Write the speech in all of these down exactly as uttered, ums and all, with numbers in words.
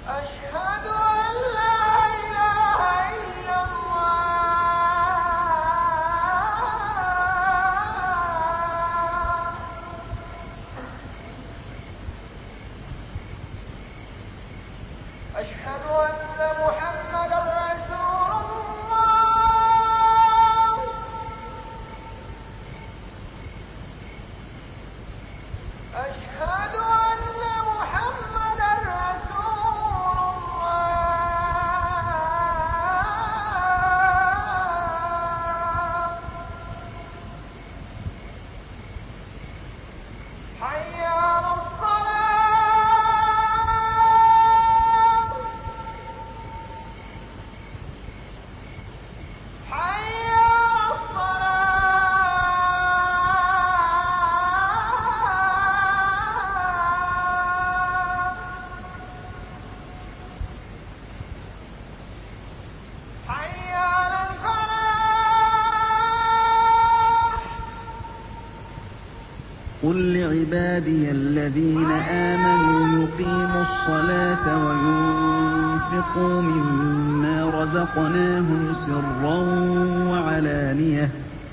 قل لعبادي الذين آمنوا يقيموا الصلاة وينفقوا مما رزقناهم سرا وعلانية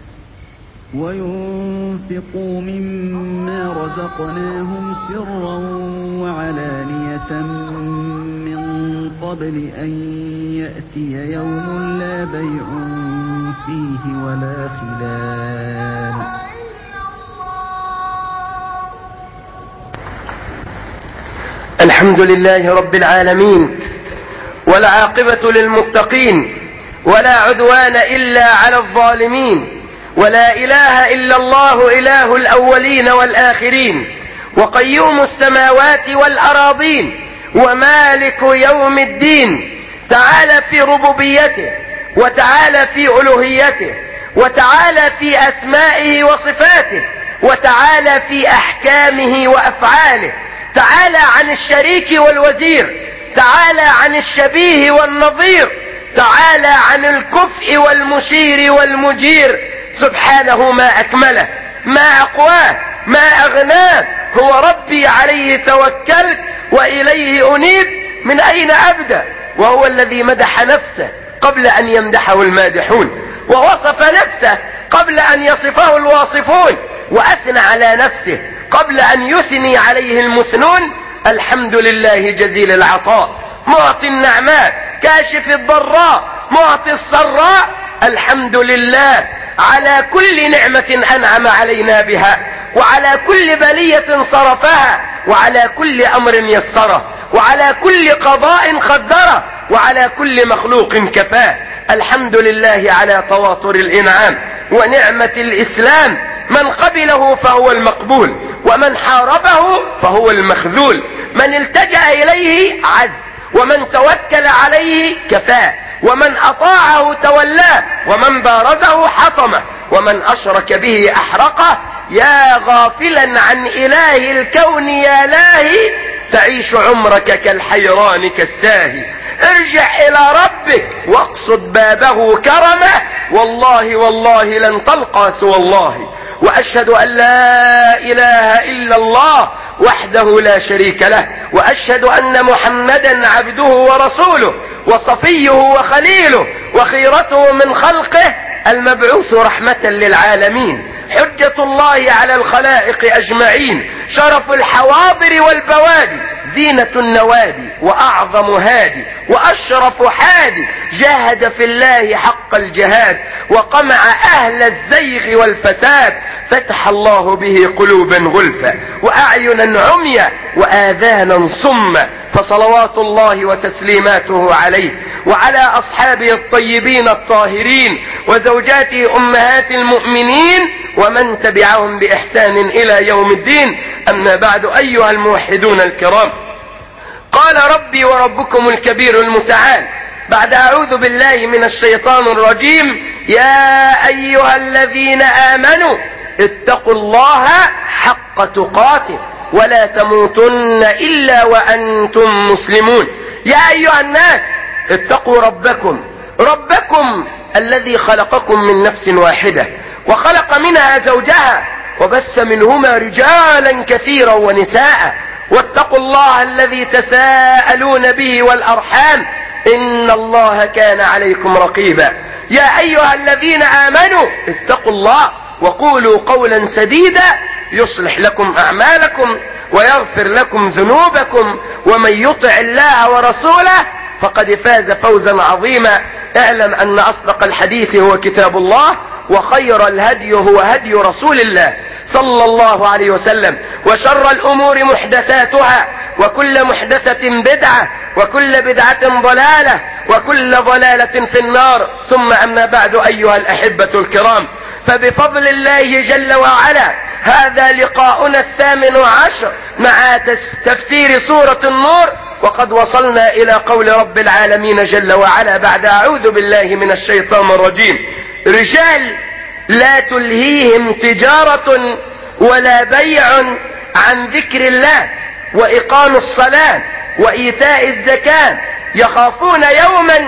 وينفقوا مما رزقناهم سرا وعلانية من قبل أن يأتي يوم لا بيع فيه ولا خلال. الحمد لله رب العالمين، والعاقبة للمتقين، ولا عدوان إلا على الظالمين، ولا إله إلا الله إله الأولين والآخرين، وقيوم السماوات والأراضين، ومالك يوم الدين. تعالى في ربوبيته، وتعالى في ألوهيته، وتعالى في أسمائه وصفاته، وتعالى في أحكامه وأفعاله. تعالى عن الشريك والوزير، تعالى عن الشبيه والنظير، تعالى عن الكفء والمشير والمجير. سبحانه ما أكمله، ما أقواه، ما أغناه. هو ربي عليه توكلت وإليه أنيب. من أين أبدأ؟ وهو الذي مدح نفسه قبل أن يمدحه المادحون، ووصف نفسه قبل أن يصفه الواصفون، وأثنى على نفسه قبل أن يثني عليه المثنون. الحمد لله جزيل العطاء، معطي النعماء، كاشف الضراء، معطي السراء. الحمد لله على كل نعمة أنعم علينا بها، وعلى كل بلية صرفها، وعلى كل أمر يسره، وعلى كل قضاء قدره، وعلى كل مخلوق كفاه. الحمد لله على تواتر الإنعام ونعمة الإسلام. من قبله فهو المقبول، ومن حاربه فهو المخذول. من التجأ إليه عز، ومن توكل عليه كفاه، ومن أطاعه تولاه، ومن بارزه حطمه، ومن أشرك به أحرقه. يا غافلا عن إله الكون يا لاهي، تعيش عمرك كالحيران كالساهي. ارجع إلى ربك واقصد بابه كرمه، والله والله لن تلقى سوى الله. وأشهد أن لا إله إلا الله وحده لا شريك له، وأشهد أن محمدا عبده ورسوله، وصفيه وخليله، وخيرته من خلقه، المبعوث رحمة للعالمين، حجة الله على الخلائق أجمعين، شرف الحواضر والبوادي، زينة النوادي، وأعظم هادي، وأشرف حادي، جاهد في الله حق الجهاد، وقمع أهل الزيغ والفساد، فتح الله به قلوبا غلفا، وأعينا عميا، وآذانا صما. فصلوات الله وتسليماته عليه وعلى أصحابه الطيبين الطاهرين، وزوجاته أمهات المؤمنين، ومن تبعهم بإحسان إلى يوم الدين. أما بعد، أيها الموحدون الكرام، قال ربي وربكم الكبير المتعال بعد أعوذ بالله من الشيطان الرجيم: يا أيها الذين آمنوا اتقوا الله حق تقاته ولا تموتن إلا وأنتم مسلمون. يا أيها الناس اتقوا ربكم، ربكم الذي خلقكم من نفس واحدة، وخلق منها زوجها، وبث منهما رجالا كثيرا ونساء، واتقوا الله الذي تساءلون به والأرحام إن الله كان عليكم رقيبا. يا أيها الذين آمنوا اتقوا الله وقولوا قولا سديدا يصلح لكم أعمالكم ويغفر لكم ذنوبكم ومن يطع الله ورسوله فقد فاز فوزا عظيما. اعلم أن أصدق الحديث هو كتاب الله وخير الهدي هو هدي رسول الله صلى الله عليه وسلم وشر الأمور محدثاتها وكل محدثة بدعة وكل بدعة ضلالة وكل ضلالة في النار. ثم أما بعد أيها الأحبة الكرام، فبفضل الله جل وعلا هذا لقاؤنا الثامن عشر مع تفسير سورة النور، وقد وصلنا إلى قول رب العالمين جل وعلا بعد أعوذ بالله من الشيطان الرجيم: رجال لا تلهيهم تجارة ولا بيع عن ذكر الله وإقام الصلاة وإيتاء الزكاة يخافون يوما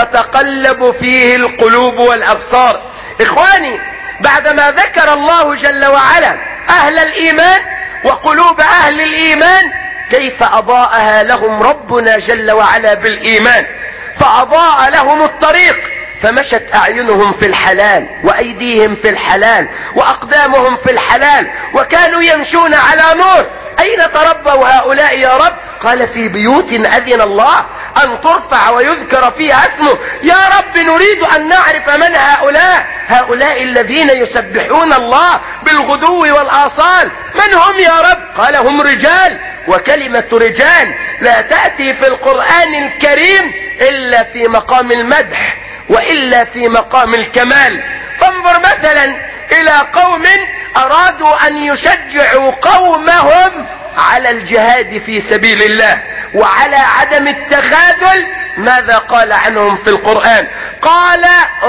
تتقلب فيه القلوب والأبصار. إخواني، بعدما ذكر الله جل وعلا أهل الإيمان وقلوب أهل الإيمان كيف أضاءها لهم ربنا جل وعلا بالإيمان، فأضاء لهم الطريق فمشت أعينهم في الحلال وأيديهم في الحلال وأقدامهم في الحلال وكانوا يمشون على نور. أين تربوا هؤلاء يا رب؟ قال: في بيوت أذن الله أن ترفع ويذكر فيها اسمه. يا رب نريد أن نعرف من هؤلاء هؤلاء الذين يسبحون الله بالغدو والآصال، من هم يا رب؟ قال: هم رجال. وكلمة رجال لا تأتي في القرآن الكريم إلا في مقام المدح وإلا في مقام الكمال. فانظر مثلا إلى قوم أرادوا أن يشجعوا قومهم على الجهاد في سبيل الله وعلى عدم التخاذل. ماذا قال عنهم في القرآن؟ قال: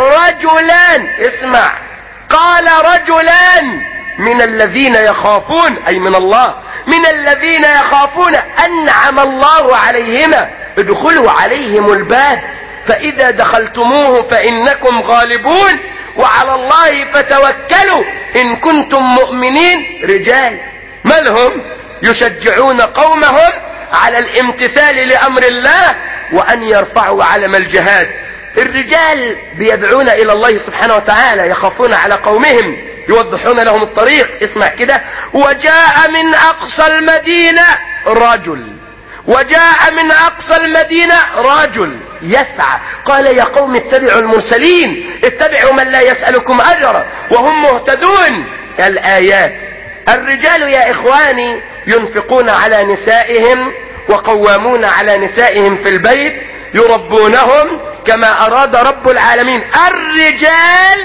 رجلان، اسمع، قال: رجلان من الذين يخافون، أي من الله، من الذين يخافون أنعم الله عليهما ادخلوا عليهم الباب فإذا دخلتموه فإنكم غالبون وعلى الله فتوكلوا إن كنتم مؤمنين. رجال مالهم؟ يشجعون قومهم على الامتثال لأمر الله وأن يرفعوا علم الجهاد. الرجال بيدعون إلى الله سبحانه وتعالى، يخافون على قومهم، يوضحون لهم الطريق. اسمع كده: وجاء من أقصى المدينة رجل، وجاء من أقصى المدينة رجل يسعى. قال: يا قوم اتبعوا المرسلين، اتبعوا من لا يسألكم أجرا وهم مهتدون. الآيات. الرجال يا إخواني ينفقون على نسائهم وقوامون على نسائهم في البيت، يربونهم كما أراد رب العالمين. الرجال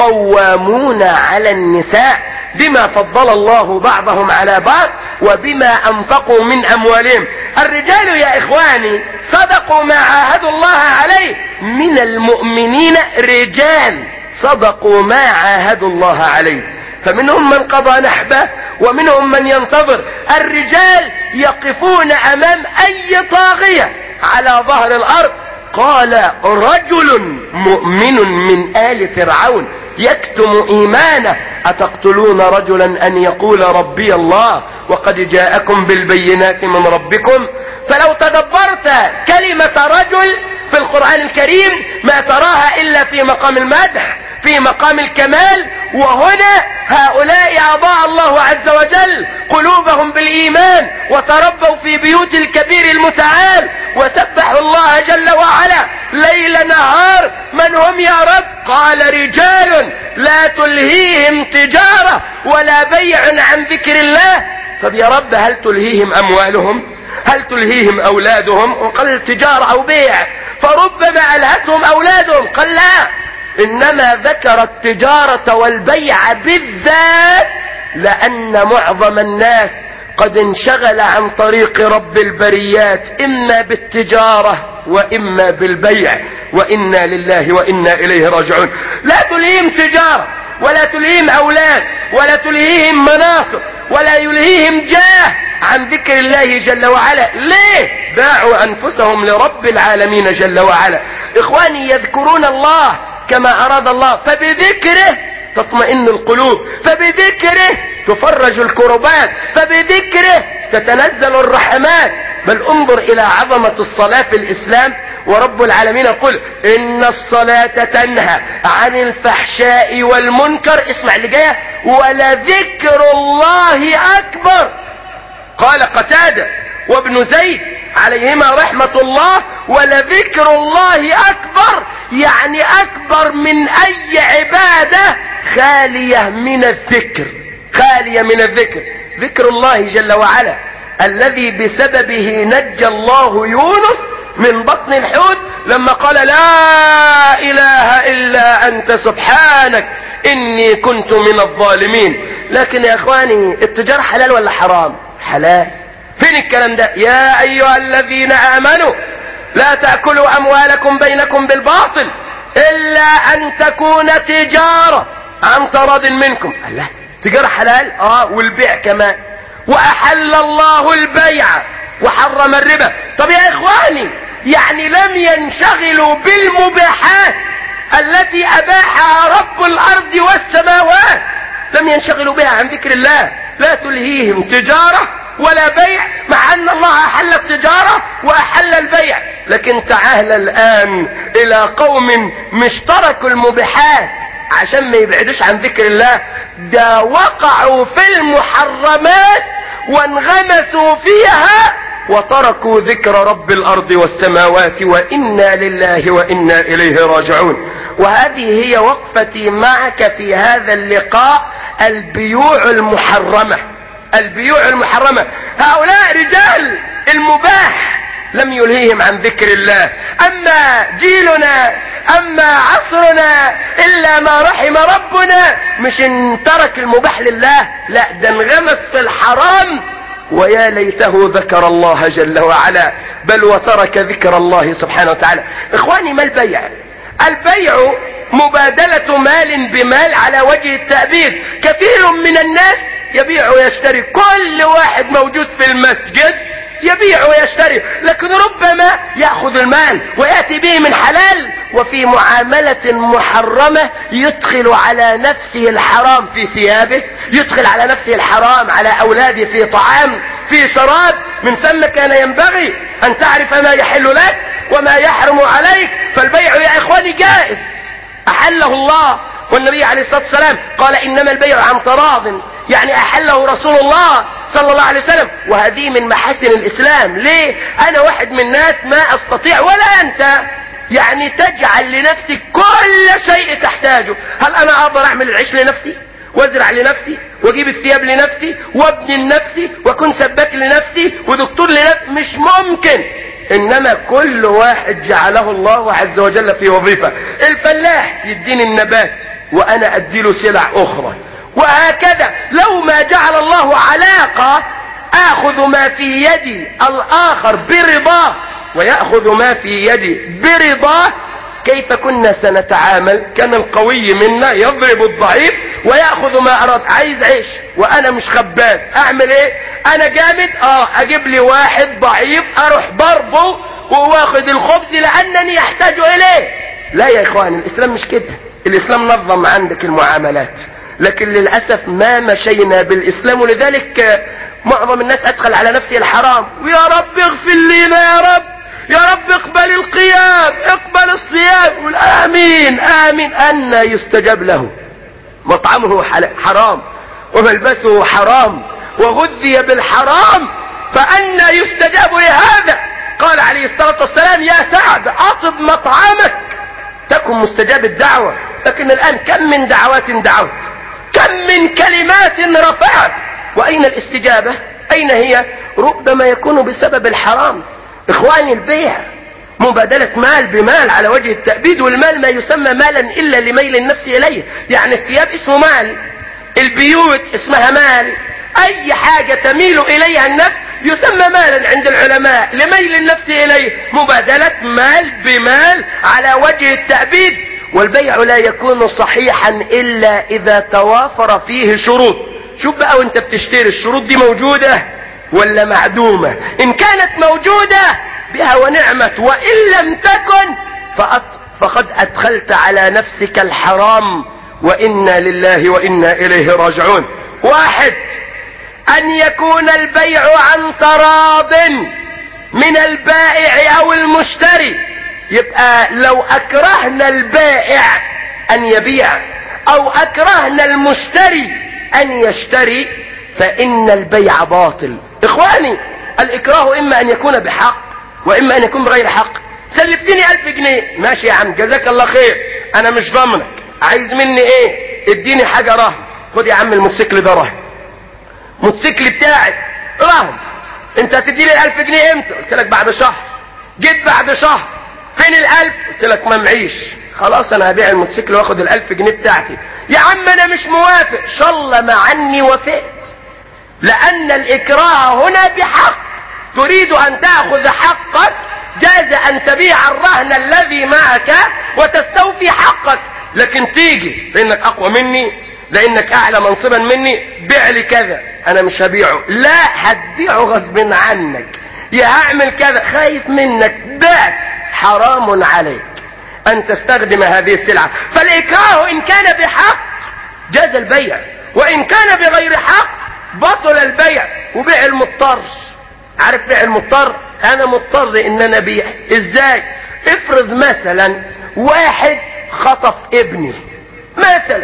قوامون على النساء بما فضل الله بعضهم على بعض وبما أنفقوا من أموالهم. الرجال يا إخواني صدقوا ما عاهدوا الله عليه من المؤمنين، رجال صدقوا ما عاهدوا الله عليه، فمنهم من قضى نحبه ومنهم من ينتظر. الرجال يقفون أمام أي طاغية على ظهر الأرض. قال: رجل مؤمن من آل فرعون يكتم إيمانه أتقتلون رجلا أن يقول ربي الله وقد جاءكم بالبينات من ربكم. فلو تدبرت كلمة رجل في القرآن الكريم ما تراها إلا في مقام المدح، في مقام الكمال. وهنا هؤلاء أضاء الله عز وجل قلوبهم بالإيمان وتربوا في بيوت الكبير المتعال وسبحوا الله جل وعلا ليل نهار. من هم يا رب؟ قال: رجال لا تلهيهم تجارة ولا بيع عن ذكر الله. طب يا رب هل تلهيهم أموالهم؟ هل تلهيهم أولادهم؟ وقال تجارة أو بيع، فربما ألهتهم أولادهم. قال لا، إنما ذكر التجارة والبيع بالذات لأن معظم الناس قد انشغل عن طريق رب البريات إما بالتجارة وإما بالبيع، وإنا لله وإنا إليه راجعون. لا تلهيهم تجارة ولا تلهيهم أولاد ولا تلهيهم مناصب ولا يلهيهم جاه عن ذكر الله جل وعلا. ليه؟ باعوا أنفسهم لرب العالمين جل وعلا. إخواني، يذكرون الله كما أراد الله، فبذكره تطمئن القلوب، فبذكره تفرج الكربات، فبذكره تتنزل الرحمات. بل انظر الى عظمة الصلاة في الاسلام، ورب العالمين يقول ان الصلاة تنهى عن الفحشاء والمنكر، اسمع اللي جايه، ولذكر الله اكبر. قال قتادة وابن زيد عليهما رحمة الله: ولذكر الله اكبر، يعني اكبر من اي عبادة خالية من الذكر، خالية من الذكر. ذكر الله جل وعلا الذي بسببه نجى الله يونس من بطن الحوت لما قال: لا اله الا انت سبحانك اني كنت من الظالمين. لكن يا اخواني، التجارة حلال ولا حرام؟ حلال. فين الكلام ده؟ يا ايها الذين امنوا لا تأكلوا اموالكم بينكم بالباطل الا ان تكون تجارة عن تراض منكم. الله، تجارة حلال؟ اه، والبيع كمان. واحل الله البيع وحرم الربا. طب يا اخواني، يعني لم ينشغلوا بالمباحات التي اباحها رب الارض والسماوات، لم ينشغلوا بها عن ذكر الله. لا تلهيهم تجارة ولا بيع، مع ان الله احل التجارة واحل البيع. لكن تعال الان الى قوم مش تركوا المباحات عشان ما يبعدوش عن ذكر الله، ده وقعوا في المحرمات وانغمسوا فيها وتركوا ذكر رب الارض والسماوات، وانا لله وانا اليه راجعون. وهذه هي وقفتي معك في هذا اللقاء، البيوع المحرمة. البيوع المحرمة، هؤلاء رجال المباح لم يلهيهم عن ذكر الله. اما جيلنا، اما عصرنا، الا ما رحم ربنا، مش ان ترك المباح لله، لا، ده انغمس في الحرام، ويا ليته ذكر الله جل وعلا، بل وترك ذكر الله سبحانه وتعالى. اخواني، ما البيع؟ البيع مبادلة مال بمال على وجه التأبيد. كثير من الناس يبيع ويشتري، كل واحد موجود في المسجد يبيع ويشتري، لكن ربما يأخذ المال ويأتي به من حلال، وفي معاملة محرمة يدخل على نفسه الحرام في ثيابه، يدخل على نفسه الحرام على أولاده في طعام، في شراب. من ثم كان ينبغي أن تعرف ما يحل لك وما يحرم عليك. فالبيع يا إخواني جائز، أحله الله، والنبي عليه الصلاة والسلام قال: إنما البيع عن تراض، يعني أحله رسول الله صلى الله عليه وسلم. وهذه من محاسن الإسلام. ليه؟ أنا واحد من الناس ما أستطيع ولا أنت يعني تجعل لنفسك كل شيء تحتاجه. هل أنا أقدر أعمل العيش لنفسي وازرع لنفسي واجيب الثياب لنفسي وابني لنفسي واكون سباك لنفسي ودكتور لنفسي؟ مش ممكن. انما كل واحد جعله الله عز وجل في وظيفة. الفلاح يديني النبات وانا اديله سلع اخرى، وهكذا. لو ما جعل الله علاقة اخذ ما في يدي الاخر برضاه ويأخذ ما في يدي برضاه، كيف كنا سنتعامل؟ كان القوي منا يضرب الضعيف ويأخذ ما أراد. عايز عيش وأنا مش خباز، أعمل إيه؟ أنا جامد، آه أجيب لي واحد ضعيف أروح ضربه وواخد الخبز لأنني يحتاج إليه. لا يا إخوان، الإسلام مش كده. الإسلام نظم عندك المعاملات، لكن للأسف ما مشينا بالإسلام، ولذلك معظم الناس أدخل على نفسه الحرام. ويا رب اغفر لنا يا رب، يا رب اقبل القيام، اقبل الصيام، آمين آمين. أن يستجاب له؟ مطعمه حرام وملبسه حرام وغذي بالحرام، فأنا يستجاب لهذا؟ قال عليه الصلاة والسلام: يا سعد أطب مطعمك تكن مستجاب الدعوة. لكن الآن كم من دعوات دعوت، كم من كلمات رفعت، وأين الاستجابة؟ أين هي؟ ربما يكون بسبب الحرام. إخواني، البيع مبادلة مال بمال على وجه التأبيد، والمال ما يسمى مالا إلا لميل النفس إليه. يعني الثياب اسمه مال، البيوت اسمها مال، أي حاجة تميل إليها النفس يسمى مالا عند العلماء لميل النفس إليه. مبادلة مال بمال على وجه التأبيد. والبيع لا يكون صحيحا إلا إذا توافر فيه شروط. شوف بقى وانت بتشتري، الشروط دي موجودة ولا معدومة؟ إن كانت موجودة بها ونعمت، وإن لم تكن فقد أدخلت على نفسك الحرام وإنا لله وإنا إليه راجعون. واحد، أن يكون البيع عن تراض من البائع أو المشتري، يبقى لو أكرهنا البائع أن يبيع أو أكرهنا المشتري أن يشتري فإن البيع باطل. إخواني، الإكراه إما أن يكون بحق وإما أن يكون بغير حق. سلفتني ألف جنيه، ماشي يا عم جزاك الله خير، أنا مش ضامنك، عايز مني إيه؟ اديني حاجة رهن. خد يا عم الموتوسيكل ده رهن، موتوسيكل بتاعك رهن، أنت هتدي لي الألف جنيه إمتى؟ قلت لك بعد شهر. جيت بعد شهر، فين الألف؟ قلت لك ما معيش. خلاص أنا هبيع الموتوسيكل وآخد الألف جنيه بتاعتي. يا عم أنا مش موافق. شل ما عني وافقت، لأن الإكراه هنا بحق. تريد أن تأخذ حقك، جاز أن تبيع الرهن الذي معك وتستوفي حقك. لكن تيجي لأنك أقوى مني، لأنك أعلى منصبا مني، بيع لي كذا، أنا مش هبيعه. لا، هتبيعه غصب عنك، يا هعمل كذا خايف منك، بعت. حرام عليك أن تستخدم هذه السلعة. فالإكراه إن كان بحق جاز البيع، وإن كان بغير حق بطل البيع. وبيع المضطر، عارف بيع المضطر؟ أنا مضطر إن أنا أبيع. إزاي؟ افرض مثلا واحد خطف ابني مثلا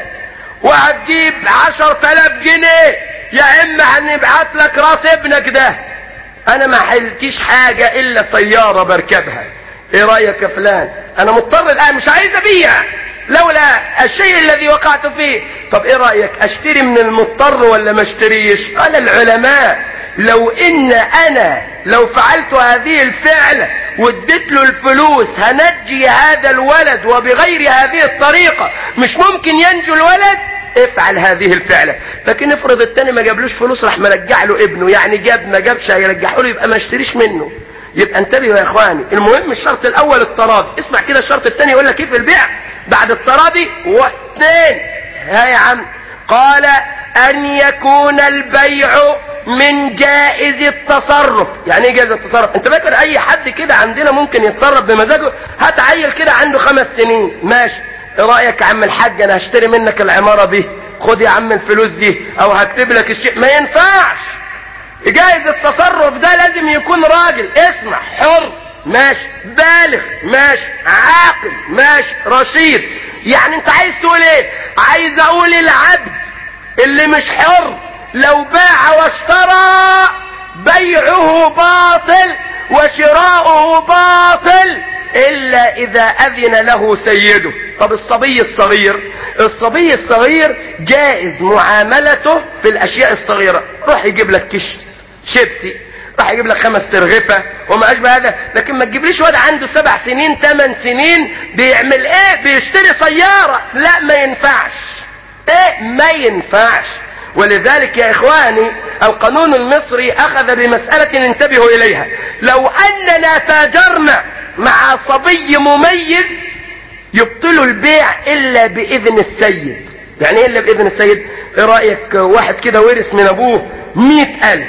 وهتجيب عشر تلاف جنيه، يا إما هنبعت لك راس ابنك ده، أنا ما حلتيش حاجة إلا سيارة بركبها، إيه رأيك يا فلان؟ أنا مضطر الآن مش عايز أبيع لولا الشيء الذي وقعت فيه. طب إيه رأيك أشتري من المضطر ولا ما اشتريش؟ قال العلماء لو إن أنا لو فعلت هذه الفعلة واديت له الفلوس هنجي هذا الولد، وبغير هذه الطريقة مش ممكن ينجو الولد، افعل هذه الفعلة. لكن افرض التاني ما جابلوش فلوس راح مرجع له ابنه، يعني جاب ما جابش هيرجعه له، يبقى ما اشتريش منه. يبقى انتبهوا يا اخواني، المهم الشرط الاول التراضي. اسمع كده الشرط الثاني يقول لك ايه في البيع بعد التراضي. واثنين، ها يا عم، قال ان يكون البيع من جائز التصرف. يعني ايه جائز التصرف؟ انت فاكر اي حد كده عندنا ممكن يتصرف بمزاجه؟ هات عيل كده عنده خمس سنين، ماشي، ايه رايك يا عم الحاج انا هشتري منك العمارة دي، خد يا عم الفلوس دي او هكتب لك الشيء. ما ينفعش. جائز التصرف ده لازم يكون راجل، اسمع، حر، ماشي، بالغ، ماشي، عاقل، ماشي، رشيد. يعني انت عايز تقول ايه؟ عايز اقول العبد اللي مش حر لو باع واشترى بيعه باطل وشراؤه باطل الا اذا اذن له سيده. طب الصبي الصغير، الصبي الصغير جائز معاملته في الاشياء الصغيرة، روح يجيب لك كيس شيبسي، راح يجيب لك خمس ترغفة وما اشبه هذا. لكن ما تجيبليش واد عنده سبع سنين ثمان سنين بيعمل ايه؟ بيشتري سيارة. لا، ما ينفعش. ايه؟ ما ينفعش. ولذلك يا اخواني القانون المصري اخذ بمسألة انتبهوا اليها. لو اننا تاجرنا مع صبي مميز يبطل البيع الا باذن السيد. يعني ايه الا باذن السيد؟ ايه رأيك واحد كده ورث من ابوه مئة الف،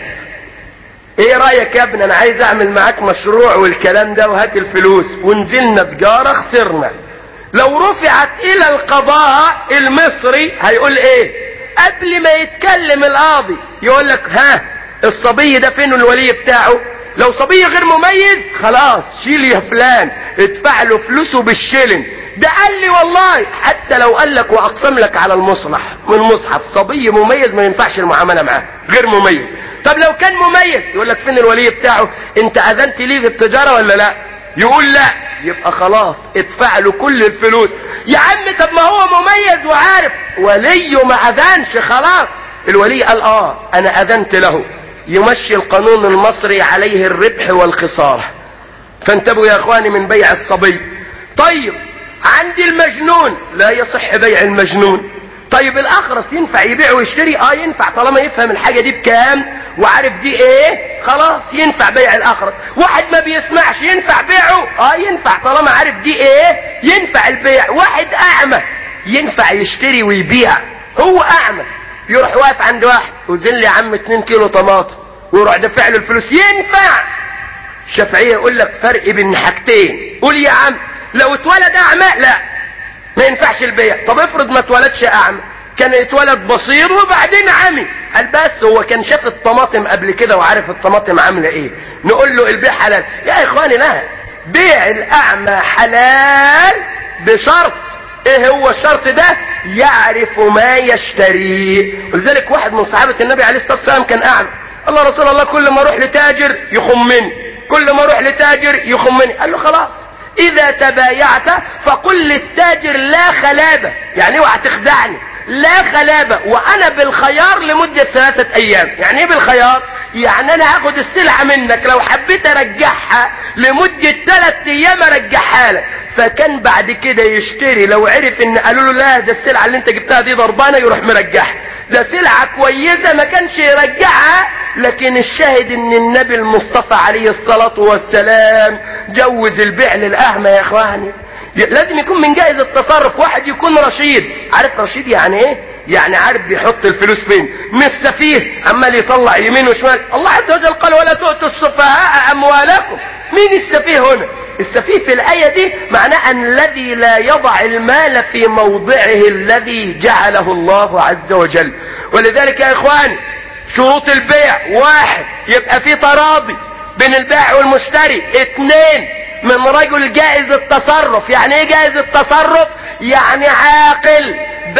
ايه رأيك يا ابني انا عايز اعمل معاك مشروع والكلام ده وهات الفلوس، ونزلنا تجارة خسرنا. لو رفعت الى القضاء المصري هيقول ايه؟ قبل ما يتكلم القاضي يقول لك ها الصبي ده فين الولي بتاعه؟ لو صبي غير مميز خلاص شيل يا فلان، ادفع له فلوسه بالشلن. ده قال لي والله، حتى لو قال لك واقسم لك على المصلح من مصحف صبي مميز ما ينفعش المعامله معاه، غير مميز. طب لو كان مميز يقول لك فين الولي بتاعه؟ انت اذنت ليه في التجاره ولا لا؟ يقول لا، يبقى خلاص ادفع له كل الفلوس. يا عم طب ما هو مميز وعارف، وليه ما اذنش خلاص. الولي قال اه انا اذنت له، يمشي القانون المصري عليه الربح والخساره. فانتبهوا يا اخواني من بيع الصبي. طيب عندي المجنون، لا يصح بيع المجنون. طيب الاخرس ينفع يبيع ويشتري؟ اه ينفع طالما يفهم الحاجة دي بكام وعارف دي ايه، خلاص ينفع بيع الاخرس. واحد ما بيسمعش ينفع بيعه؟ اه ينفع طالما عارف دي ايه، ينفع البيع. واحد اعمى ينفع يشتري ويبيع، هو اعمى يروح واقف عند واحد وزن لي يا عم اتنين كيلو طماطم ويروح دافع له الفلوس، ينفع. الشافعية يقول لك فرق بين حاجتين، قول يا عم لو اتولد اعمى لا، ما ينفعش البيع. طب افرض ما اتولدش اعمى، كان اتولد بصير وبعدين عمي، قال بس هو كان شاف الطماطم قبل كده وعارف الطماطم عامله ايه، نقول له البيع حلال؟ يا اخواني لا، بيع الاعمى حلال بشرط. ايه هو الشرط ده؟ يعرف ما يشتريه. ولذلك واحد من صحابه النبي عليه الصلاه والسلام كان اعمى، الله رسول الله كل ما اروح لتاجر يخمني، كل ما اروح لتاجر يخمني. قال له خلاص اذا تبايعت فقل للتاجر لا خلابه، يعني اوعى تخدعني، لا خلابه وانا بالخيار لمده ثلاثه ايام. يعني ايه بالخيار؟ يعني انا هاخد السلعه منك، لو حبيت ارجعها لمده ثلاث ايام ارجعها لك. فكان بعد كده يشتري، لو عرف ان قالوا له لا ده السلعه اللي انت جبتها دي ضربانه، يروح مرجعها. ده سلعه كويسه ما كانش يرجعها. لكن الشاهد ان النبي المصطفى عليه الصلاه والسلام جوز البيع للاعمى يا اخواني. لازم يكون من جائز التصرف، واحد يكون رشيد. عارف رشيد يعني ايه؟ يعني عارف بيحط الفلوس فين، مش سفيه عمال يطلع يمين وشمال. الله عز وجل قال ولا تؤتوا السفهاء اموالكم. مين السفيه هنا؟ السفيه في الآية دي معناه أن الذي لا يضع المال في موضعه الذي جعله الله عز وجل. ولذلك يا إخواني شروط البيع: واحد، يبقى في تراضي بين البائع والمشتري. اثنين، من رجل جائز التصرف. يعني ايه جائز التصرف؟ يعني عاقل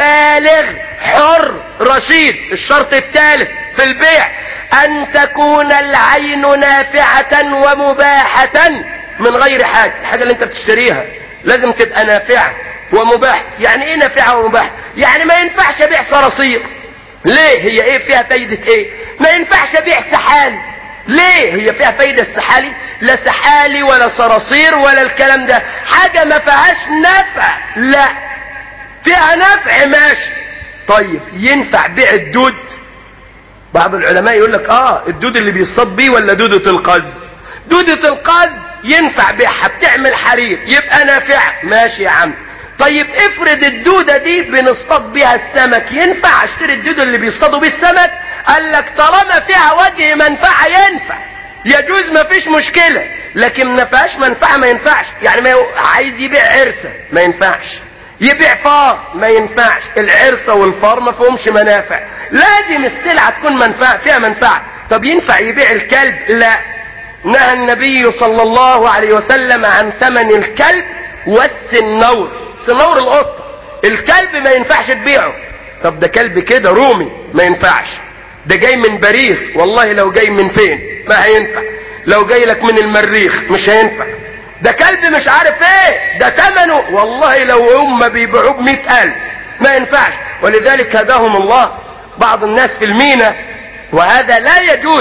بالغ حر رشيد. الشرط الثالث في البيع أن تكون العين نافعة ومباحة من غير حاجة. الحاجة اللي انت بتشتريها لازم تبقى نافعة ومباحة. يعني ايه نافعة ومباحة؟ يعني ما ينفعش ابيع صراصير. ليه؟ هي ايه فيها فايدة ايه؟ ما ينفعش ابيع سحالي. ليه؟ هي فيها فايدة السحالي؟ لا سحالي ولا صراصير ولا الكلام ده. حاجة ما فيهاش نفع، لا فيها نفع ماشي. طيب ينفع بيع الدود؟ بعض العلماء يقول لك اه الدود اللي بيصطاد بيه ولا دودة القز؟ دودة القز ينفع بيعها، بتعمل حرير، يبقى نافع ماشي يا عم. طيب افرض الدودة دي بنصطاد بيها السمك، ينفع اشتري الدودة اللي بيصطادوا بيه السمك؟ قال لك طالما فيها وجه منفعة ينفع، يجوز ما فيش مشكلة. لكن ما فيهاش منفعة ما ينفعش. يعني ما عايز يبيع عرسة ما ينفعش، يبيع فار ما ينفعش. العرسة والفار ما فيهمش منافع، لازم السلعة تكون منفعة فيها منفعة. طب ينفع يبيع الكلب؟ لا، نهى النبي صلى الله عليه وسلم عن ثمن الكلب والسنور. سنور القطة، الكلب ما ينفعش تبيعه. طب ده كلب كده رومي ما ينفعش، ده جاي من باريس، والله لو جاي من فين ما هينفع، لو جاي لك من المريخ مش هينفع. ده كلب مش عارف ايه، ده ثمنه والله لو هم بيبيعوه بمئة ألف ما ينفعش. ولذلك هداهم الله بعض الناس في المينا، وهذا لا يجوز.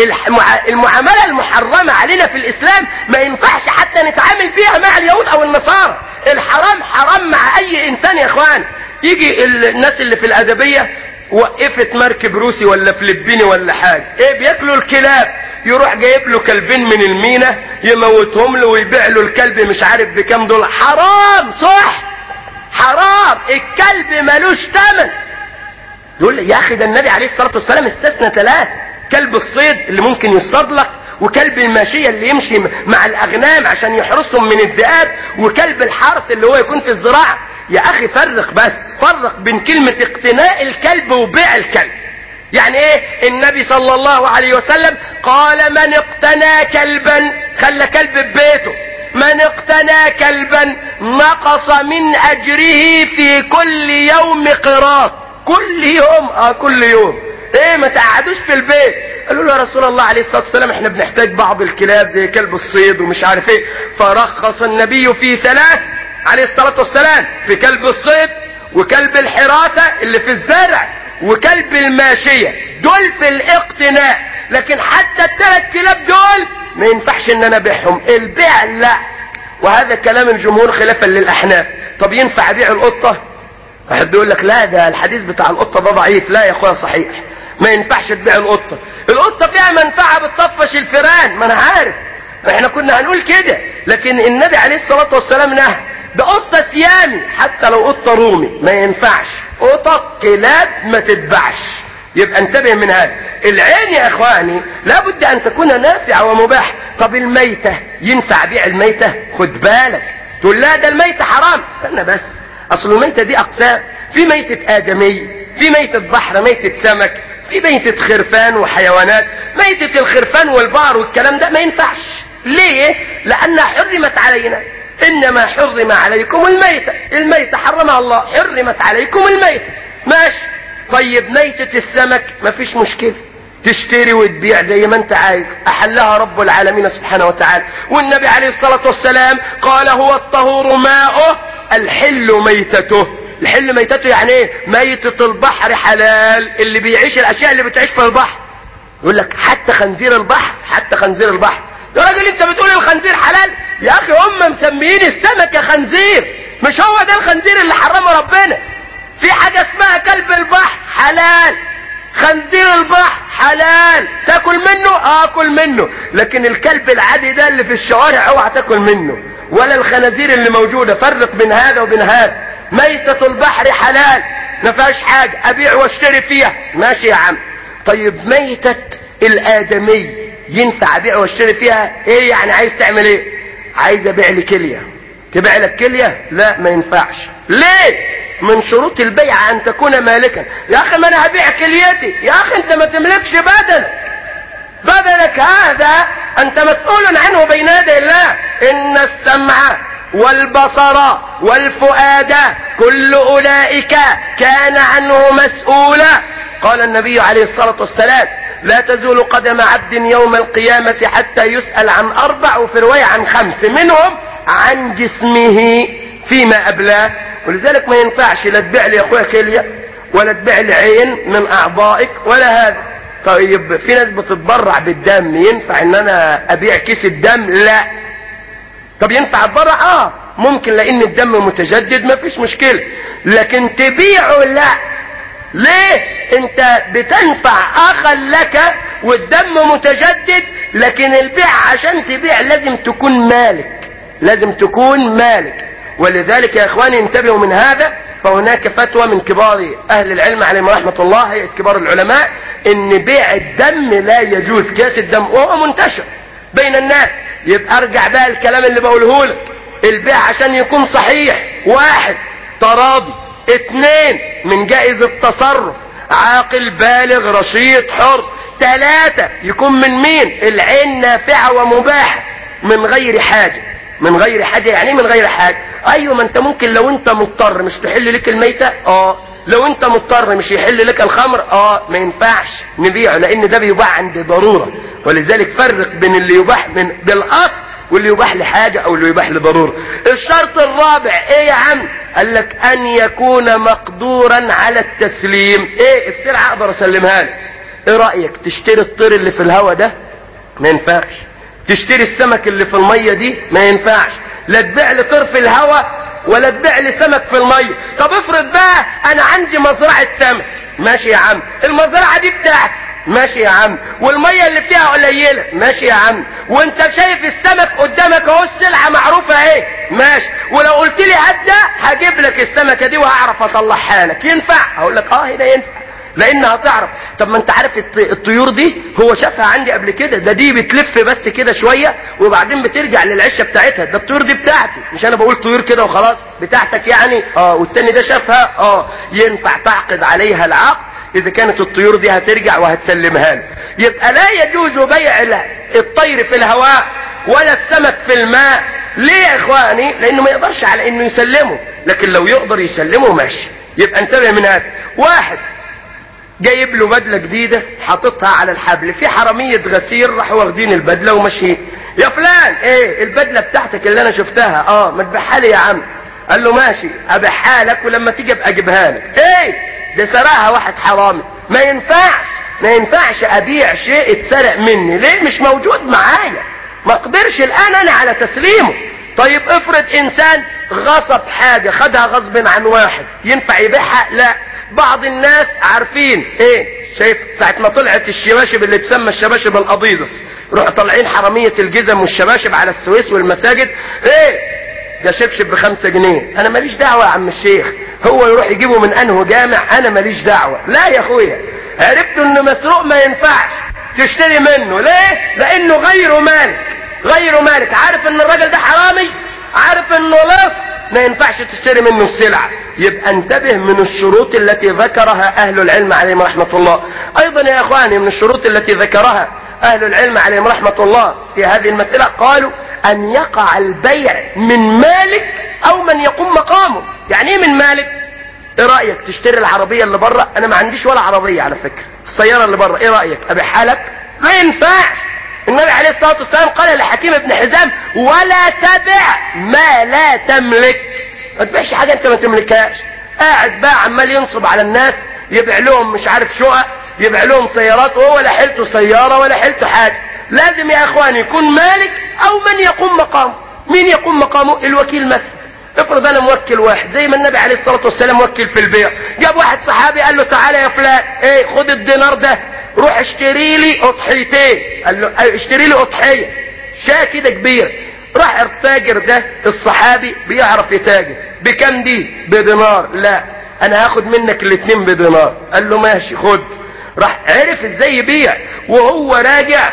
المعاملة المحرمة علينا في الإسلام ما ينفعش حتى نتعامل بيها مع اليهود أو النصارى. الحرام حرام مع أي إنسان يا إخوان. يجي الناس اللي في الأدبية وقفت مركب روسي ولا فلبيني ولا حاجة، ايه بياكلوا الكلاب، يروح جايب له كلبين من المينا يموتهم له ويبيع له الكلب مش عارف بكام دولار. حرام صح، حرام. الكلب ملوش ثمن. يقول يا اخي ده النبي عليه الصلاة والسلام استثنى ثلاثة: كلب الصيد اللي ممكن يصطاد لك، وكلب الماشية اللي يمشي مع الاغنام عشان يحرسهم من الذئاب، وكلب الحرث اللي هو يكون في الزراعة. يا اخي فرق، بس فرق بين كلمة اقتناء الكلب وبيع الكلب. يعني ايه؟ النبي صلى الله عليه وسلم قال من اقتنى كلبا، خلى كلب ببيته، من اقتنى كلبا نقص من اجره في كل يوم قراط. كل يوم، اه كل يوم. ايه ما تقعدوش في البيت. قالوا له يا رسول الله عليه الصلاة والسلام احنا بنحتاج بعض الكلاب زي كلب الصيد ومش عارف ايه. فرخص النبي في ثلاث عليه الصلاة والسلام: في كلب الصيد، وكلب الحراسة اللي في الزرع، وكلب الماشية. دول في الاقتناء. لكن حتى الثلاث كلاب دول ما ينفعش ان انا ابيعهم. البيع لا. وهذا كلام الجمهور خلافا للاحناف. طب ينفع ابيع القطة؟ واحد بيقول لك لا ده الحديث بتاع القطة ده ضعيف. لا يا اخويا صحيح، ما ينفعش تبيع القطة. القطة فيها منفعة بتطفش الفيران، ما انا عارف، احنا كنا هنقول كده، لكن النبي عليه الصلاة والسلام نهى. ده قطة سيامي، حتى لو قطة رومي ما ينفعش. قطط كلاب ما تتبعش. يبقى انتبه من هذا. العين يا اخواني لابد ان تكون نافعة ومباح. طب الميتة ينفع بيع الميتة؟ خد بالك، تقول لا ده الميتة حرام، استنى بس. اصل الميتة دي اقسام، في ميتة ادمي، في ميتة بحر، ميتة سمك، في ميتة خرفان وحيوانات. ميتة الخرفان والبقر والكلام ده ما ينفعش. ليه؟ لانها حرمت علينا. انما حرم عليكم الميتة، الميتة حرمها الله، حرمت عليكم الميتة. ماشي. طيب ميتة السمك ما فيش مشكلة، تشتري وتبيع زي ما انت عايز، احلها رب العالمين سبحانه وتعالى. والنبي عليه الصلاة والسلام قال هو الطهور ماؤه الحل ميتته. الحل ميتته يعني ايه؟ ميتة البحر حلال، اللي بيعيش الاشياء اللي بتعيش في البحر. يقول لك حتى خنزير البحر، حتى خنزير البحر. يا راجل انت بتقول الخنزير حلال؟ يا اخي هم مسميين السمك يا خنزير، مش هو ده الخنزير اللي حرمه ربنا. في حاجة اسمها كلب البحر حلال، خنزير البحر حلال، تاكل منه اكل منه، لكن الكلب العادي ده اللي في الشوارع اوعى تاكل منه، ولا الخنازير اللي موجودة. فرق بين هذا وبين هذا. ميتة البحر حلال ما فيهاش حاجة، ابيع واشتري فيها، ماشي يا عم. طيب ميتة الادمي ينفع ابيع واشتري فيها؟ ايه يعني عايز تعمل ايه؟ عايز ابيع لي كلية، تبيع لك كلية؟ لا ما ينفعش. ليه؟ من شروط البيع ان تكون مالكا. يا اخي ما انا هبيع كليتي، يا اخي انت ما تملكش بدنك، بدنك هذا انت مسؤول عنه بين يدي الله. ان السمع والبصر والفؤاد كل اولئك كان عنه مسؤولا. قال النبي عليه الصلاة والسلام لا تزول قدم عبد يوم القيامة حتى يسأل عن اربع، وفي رواية عن خمس، منهم عن جسمه فيما ابلاه. ولذلك ما ينفعش لا تبيع لي يا اخويا كلية، ولا تبيع لي عين من اعضائك، ولا هذا. طيب في ناس بتتبرع بالدم، ينفع ان انا ابيع كيس الدم؟ لا. طب ينفع اتبرع؟ اه ممكن، لان الدم متجدد ما فيش مشكلة، لكن تبيعه لا. ليه؟ انت بتنفع اخا لك والدم متجدد، لكن البيع عشان تبيع لازم تكون مالك، لازم تكون مالك. ولذلك يا اخواني انتبهوا من هذا. فهناك فتوى من كبار اهل العلم عليهم رحمة الله، هيئة كبار العلماء، ان بيع الدم لا يجوز، كاس الدم، وهو منتشر بين الناس. يبقى ارجع بقى الكلام اللي بقوله لك. البيع عشان يكون صحيح: واحد تراضي، اثنين من جائز التصرف، عاقل بالغ رشيد حر، ثلاثة يكون من مين؟ العين نافعة ومباحة من غير حاجة. من غير حاجة يعني من غير حاجة؟ ايوه، ما انت ممكن لو انت مضطر مش تحل لك الميتة، اه لو انت مضطر مش يحل لك الخمر، اه ما ينفعش نبيعه، لان ده بيباع عند ضرورة. ولذلك فرق بين اللي يباح من بالاصل واللي يباح لحاجة او اللي يباح لضرورة. الشرط الرابع ايه يا عم؟ قال لك ان يكون مقدورا على التسليم. ايه السلعة اقدر اسلمها لك؟ ايه رأيك تشتري الطير اللي في الهوا ده؟ ما ينفعش. تشتري السمك اللي في المية دي؟ ما ينفعش. لا تبيع لي طير في الهوا ولا تبيع لي سمك في المية. طب افرض بقى انا عندي مزرعة سمك، ماشي يا عم، المزرعة دي بتاعتي، ماشي يا عم، والمية اللي فيها قليلة، ماشي يا عم، وانت شايف السمك قدامك اهو، السلعة معروفة ايه، ماشي، ولو قلت لي هات ده هجيب لك السمكة دي وهعرف اطلعها لك، ينفع؟ هقول لك اه هنا ينفع، لانها تعرف. طب ما انت عارف الطيور دي هو شافها عندي قبل كده، ده دي بتلف بس كده شوية وبعدين بترجع للعشة بتاعتها، ده الطيور دي بتاعتي، مش انا بقول طيور كده وخلاص، بتاعتك يعني، اه والتاني ده شافها، اه ينفع تعقد عليها العقد اذا كانت الطيور دي هترجع وهتسلمها له. يبقى لا يجوز بيع الطير في الهواء ولا السمك في الماء. ليه يا اخواني؟ لانه ما يقدرش على انه يسلمه، لكن لو يقدر يسلمه ماشي. يبقى انتبه من هذا. واحد جايب له بدله جديده حاططها على الحبل، في حراميه غسيل راحوا واخدين البدله وماشيين. يا فلان ايه البدله بتاعتك اللي انا شفتها؟ اه ما تبيعها لي يا عم. قال له ماشي ابيعها لك ولما تيجي ابقى اجيبها لك. ايه ده سرقها واحد حرامي. ما ينفعش، ما ينفعش ابيع شيء اتسرق مني. ليه؟ مش موجود معايا، ما اقدرش الان انا على تسليمه. طيب افرض انسان غصب حاجة خدها غصب عن واحد، ينفع يبيعها؟ لا. بعض الناس عارفين ايه، شايف ساعة ما طلعت الشباشب اللي تسمى الشباشب الاديدس، روحوا طالعين حرامية الجزم والشباشب على السويس والمساجد، ايه ده شبشب بخمسة جنيه، انا ماليش دعوة يا عم الشيخ، هو يروح يجيبه من انه جامع، انا ماليش دعوة. لا يا اخويا، عرفت انه مسروق ما ينفعش تشتري منه. ليه؟ لانه غير مالك، غير مالك. عارف ان الراجل ده حرامي، عارف انه لص، ما ينفعش تشتري منه السلعة. يبقى انتبه من الشروط التي ذكرها اهل العلم عليهم رحمة الله. ايضا يا اخواني من الشروط التي ذكرها اهل العلم عليهم رحمة الله في هذه المسألة قالوا ان يقع البيع من مالك او من يقوم مقامه. يعني ايه من مالك؟ ايه رأيك تشتري العربية اللي بره؟ انا ما عنديش ولا عربية على فكرة، السيارة اللي بره ايه رأيك ابيعها لك؟ ما ينفعش. النبي عليه الصلاة والسلام قال لحكيم بن حزام ولا تبع ما لا تملك. ما تبيعش حاجة انت ما تملكهاش. قاعد بقى عمال ينصب على الناس، يبيع لهم مش عارف شقق، يبيع لهم سيارات، وهو لا حيلته سيارة ولا حيلته حاجة. لازم يا اخواني يكون مالك او من يقوم مقامه. مين يقوم مقامه؟ الوكيل مثلا. افرض انا موكل واحد زي ما النبي عليه الصلاة والسلام موكل في البيع، جاب واحد صحابي قال له تعالى يا فلان، ايه خد الدينار ده روح اشتري لي اضحيتين. قال له اشتري لي اضحيه شاة كده كبير. راح التاجر ده الصحابي بيعرف يتاجر، بكم دي؟ بدينار. لا انا هاخد منك الاثنين بدينار. قال له ماشي خد. راح عرف ازاي يبيع. وهو راجع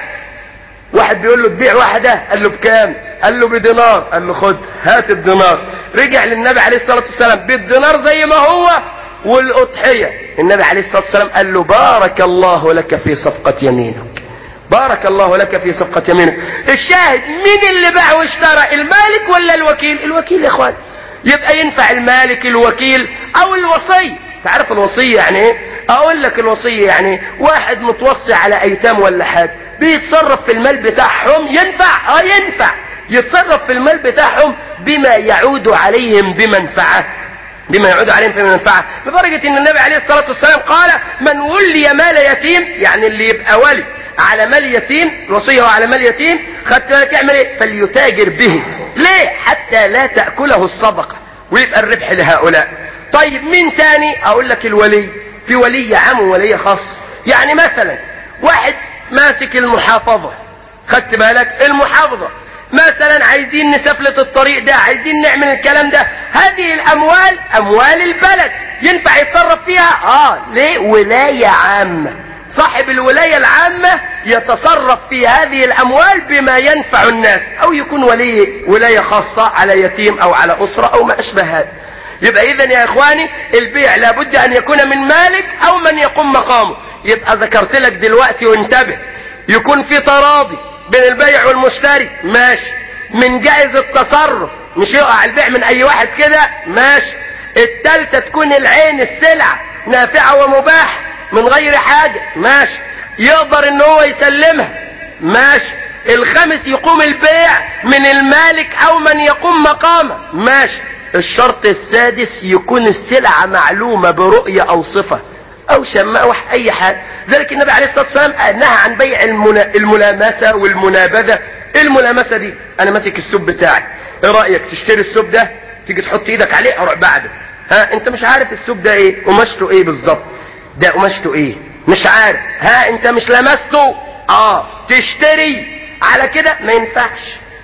واحد بيقول له تبيع واحده، قال له بكام؟ قال له بدينار. قال له خد هات الدينار. رجع للنبي عليه الصلاة والسلام بالدينار زي ما هو والاضحيه. النبي عليه الصلاة والسلام قال له بارك الله لك في صفقة يمينك، بارك الله لك في صفقة يمينك. الشاهد مين اللي باع واشترى؟ المالك ولا الوكيل؟ الوكيل يا اخوان. يبقى ينفع المالك الوكيل او الوصي. تعرف الوصية يعني ايه؟ اقول لك الوصية يعني واحد متوصي على ايتام ولا حاجة بيتصرف في المال بتاعهم. ينفع؟ اه ينفع يتصرف في المال بتاعهم بما يعود عليهم بمنفعة، بما يعود عليهم في منفعة، لدرجة ان النبي عليه الصلاة والسلام قال من ولي مال يتيم، يعني اللي يبقى ولي على مال يتيم، الوصية على مال يتيم، خدت بالك يعمل ايه؟ فليتاجر به. ليه؟ حتى لا تأكله الصدقة ويبقى الربح لهؤلاء. طيب مين تاني؟ اقول لك الولي. في ولي عام وولي خاص. يعني مثلا واحد ماسك المحافظة، خدت بالك المحافظة مثلا عايزين نسفلت الطريق ده، عايزين نعمل الكلام ده، هذه الاموال اموال البلد ينفع يتصرف فيها؟ اه ليه؟ ولاية عامة. صاحب الولاية العامة يتصرف في هذه الاموال بما ينفع الناس. او يكون ولي ولاية خاصة على يتيم او على اسرة او ما اشبه هذا. يبقى اذا يا اخواني البيع لابد ان يكون من مالك او من يقوم مقامه. يبقى ذكرت لك دلوقتي وانتبه، يكون في تراضي بين البيع والمشتري، ماشي. من جائز التصرف، مش يقع البيع من اي واحد كده، ماشي. التالتة تكون العين السلعة نافعة ومباح من غير حاجة، ماشي. يقدر ان هو يسلمها، ماشي. الخامس يقوم البيع من المالك او من يقوم مقامه، ماشي. الشرط السادس يكون السلعة معلومة برؤية او صفة او شماء او اي حاجة. ذلك النبي عليه الصلاة والسلام نهى عن بيع المنا... الملامسة والمنابذة. الملامسة دي انا ماسك السوب بتاعي، ايه رأيك تشتري السوب ده؟ تيجي تحط ايدك عليه اروح بعده، ها انت مش عارف السوب ده ايه، قماشته ايه بالظبط، ده قماشته ايه مش عارف، ها انت مش لمسته، اه تشتري على كده ما ينفعش.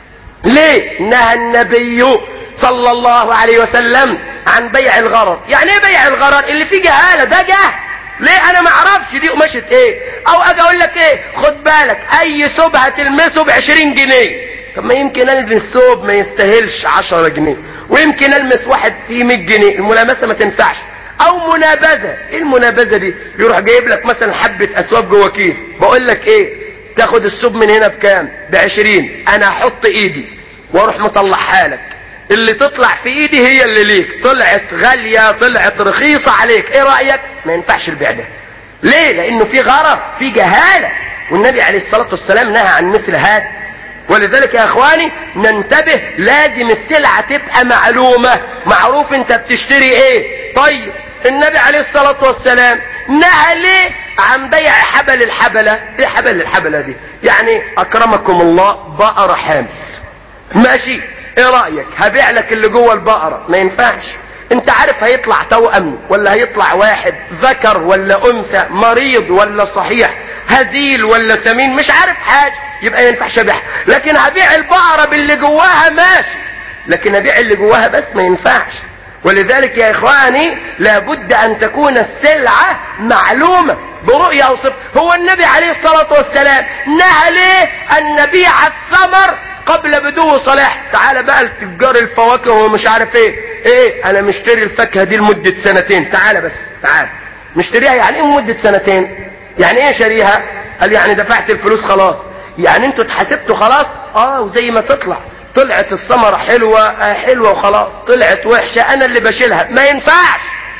ليه؟ نهى النبي صلى الله عليه وسلم عن بيع الغرر. يعني ايه بيع الغرر؟ اللي فيه جهالة، ده جهل. ليه؟ انا ما اعرفش دي قماشة ايه، او اجي اقول لك ايه خد بالك اي ثوب هتلمسه بعشرين جنيه. طب ما يمكن البس ثوب ما يستاهلش عشرة جنيه، ويمكن المس واحد فيه مية جنيه. الملامسة ما تنفعش. او منابذة. ايه المنابذة دي؟ يروح جايب لك مثلا حبة اسواق جوه كيس، بقول لك ايه تاخد الثوب من هنا بكام؟ بعشرين. انا احط ايدي واروح مطلعها لك، اللي تطلع في ايدي هي اللي ليك، طلعت غالية طلعت رخيصة عليك، ايه رأيك؟ ما ينفعش البيع ده. ليه؟ لانه في غرر، في جهالة، والنبي عليه الصلاة والسلام نهى عن مثل هذا. ولذلك يا اخواني ننتبه، لازم السلعة تبقى معلومة، معروف انت بتشتري ايه. طيب النبي عليه الصلاة والسلام نهى ليه عن بيع حبل الحبلة؟ ايه حبل الحبلة دي؟ يعني اكرمكم الله بقرة حامل، ماشي، ايه رأيك هبيع لك اللي جوه البقرة؟ ما ينفعش. انت عارف هيطلع توأم ولا هيطلع واحد ذكر ولا انثى، مريض ولا صحيح، هزيل ولا سمين، مش عارف حاجة، يبقى ينفعش ابيعها. لكن هبيع البقرة باللي جواها ماشي، لكن ابيع اللي جواها بس ما ينفعش. ولذلك يا اخواني لابد ان تكون السلعة معلومة برؤية او صفة. هو النبي عليه الصلاة والسلام نهى ليه ان نبيع الثمر قبل بدو صلاح. تعال بقى لتجار الفواكه ومش عارف ايه، ايه انا مشتري الفاكهة دي لمدة سنتين، تعال بس تعال مشتريها. يعني ايه مدة سنتين؟ يعني ايه شاريها؟ قال يعني دفعت الفلوس خلاص. يعني انتوا اتحسبتوا خلاص؟ اه وزي ما تطلع طلعت الثمرة حلوة آه حلوة وخلاص، طلعت وحشة انا اللي بشيلها. ما ينفعش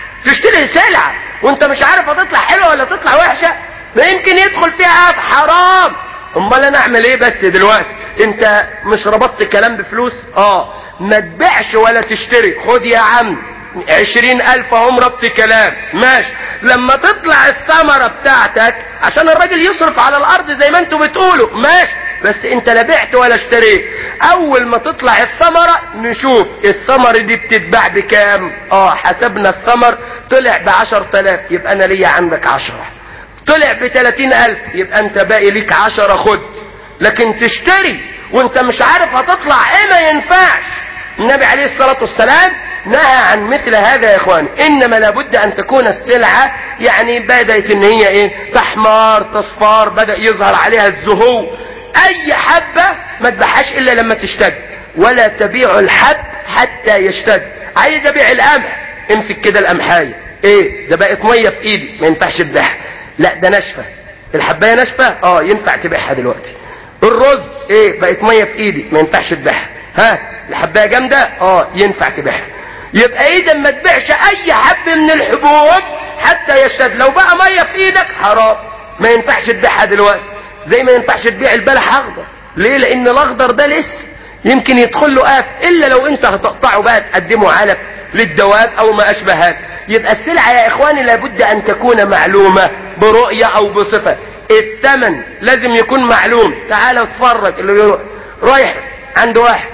تشتري سلعة وانت مش عارف هتطلع حلوة ولا تطلع وحشة، ما يمكن يدخل فيها آب حرام. امال انا اعمل ايه بس دلوقتي؟ انت مش ربطت كلام بفلوس؟ اه ما تبيعش ولا تشتري. خد يا عم عشرين الف هم ربط كلام ماشي. لما تطلع الثمرة بتاعتك عشان الراجل يصرف على الارض زي ما انتوا بتقولوا ماشي، بس انت لا بعت ولا اشتريت. اول ما تطلع الثمرة نشوف الثمرة دي بتتباع بكام. اه حسبنا الثمر طلع بعشر تلاف، يبقى انا ليا عندك عشرة. طلع بتلاتين الف، يبقى انت باقي ليك عشرة خد. لكن تشتري وانت مش عارف هتطلع ايه ما ينفعش. النبي عليه الصلاة والسلام نهى عن مثل هذا يا اخواني. انما لابد ان تكون السلعة يعني بدأت ان هي ايه تحمار تصفار، بدأ يظهر عليها الزهو. اي حبة ما تبيعهاش الا لما تشتد، ولا تبيع الحب حتى يشتد. عايز ابيع القمح، امسك كده القمحاية، ايه ده بقت مية في ايدي ما ينفعش تبيعها، لا ده ناشفة. الحباية ناشفة اه ينفع تبيعها دلوقتي. الرز ايه بقت مية في ايدي ما ينفعش تبيعها. ها الحباية جامدة اه ينفع تبيعها. يبقى اذا ما تبيعش اي حب من الحبوب حتى يشتد. لو بقى مية في ايدك حرام ما ينفعش تبيعها دلوقتي. زي ما ينفعش تبيع البلح اخضر. ليه؟ لان الاخضر ده لسه يمكن يدخل له آف، الا لو انت هتقطعه بقى تقدمه علف للدواب او ما اشبه هذا. يبقى السلعة يا اخواني لابد ان تكون معلومة برؤية او بصفة. الثمن لازم يكون معلوم. تعالوا اتفرج اللي يروح رايح عند واحد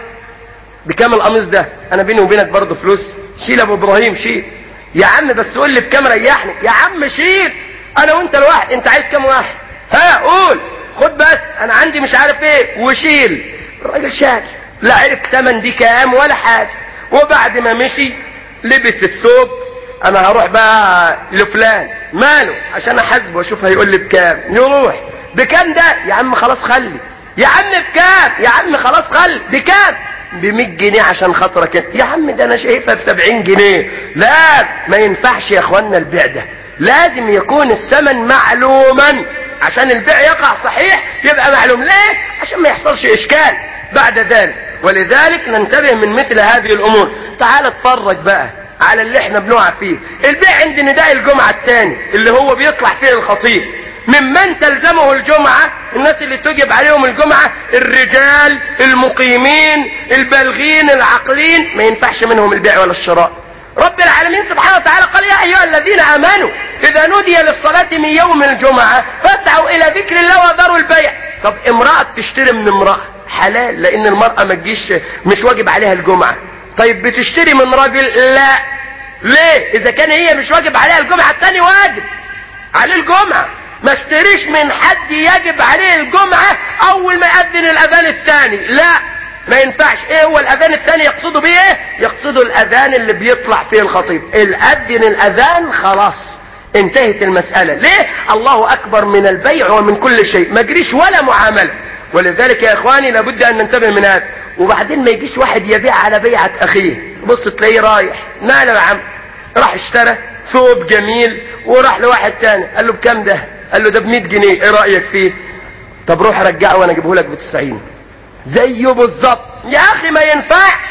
بكام القميص ده؟ انا بيني وبينك برضه فلوس، شيل ابو ابراهيم شيل يا عم، بس قول لي بكام ريحني يا عم. شيل انا وانت الواحد، انت عايز كام واحد؟ ها قول خد بس انا عندي مش عارف ايه وشيل. الراجل شاك لا عرف ثمن دي كام ولا حاجة. وبعد ما مشي لبس الثوب، انا هروح بقى لفلان ماله عشان احاسبه واشوف هيقول لي بكام. يروح بكام ده يا عم؟ خلاص خلي يا عم. بكام يا عم؟ خلاص خلي. بكام؟ بمية جنيه عشان خاطرك انت يا عم. ده انا شايفها بسبعين جنيه. لا ما ينفعش يا اخوانا البيع ده، لازم يكون الثمن معلوما عشان البيع يقع صحيح. يبقى معلوم ليه؟ عشان ما يحصلش اشكال بعد ذلك. ولذلك ننتبه من مثل هذه الامور. تعال اتفرج بقى على اللي احنا بنقع فيه. البيع عند نداء الجمعة الثاني اللي هو بيطلع فيه الخطيب، ممن تلزمه الجمعة الناس اللي تجب عليهم الجمعة الرجال المقيمين البالغين العاقلين، ما ينفعش منهم البيع ولا الشراء. رب العالمين سبحانه وتعالى قال يا ايها الذين امنوا اذا نودي للصلاة من يوم الجمعة فاسعوا الى ذكر الله وذروا البيع. طب امرأة بتشتري من امرأة حلال، لان المرأة ما تجيش مش واجب عليها الجمعة. طيب بتشتري من راجل لا. ليه؟ اذا كان هي مش واجب عليها الجمعة الثاني واجب عليه الجمعة. ما اشتريش من حد يجب عليه الجمعة اول ما يأذن الاذان الثاني، لا ما ينفعش. ايه هو الاذان الثاني يقصدوا بيه ايه؟ يقصدوا الاذان اللي بيطلع فيه الخطيب. الاذن الاذان خلاص انتهت المسألة. ليه؟ الله اكبر من البيع ومن كل شيء، ما جريش ولا معاملة. ولذلك يا اخواني لابد ان ننتبه من هذا. وبعدين ما يجيش واحد يبيع على بيعة اخيه، بص تلاقيه رايح ماله يا عم، راح اشترى ثوب جميل وراح لواحد تاني قال له بكام ده؟ قال له ده بمية جنيه، ايه رأيك فيه؟ طب روح رجعه وانا اجيبه لك بتسعين. زيه بالظبط يا اخي ما ينفعش.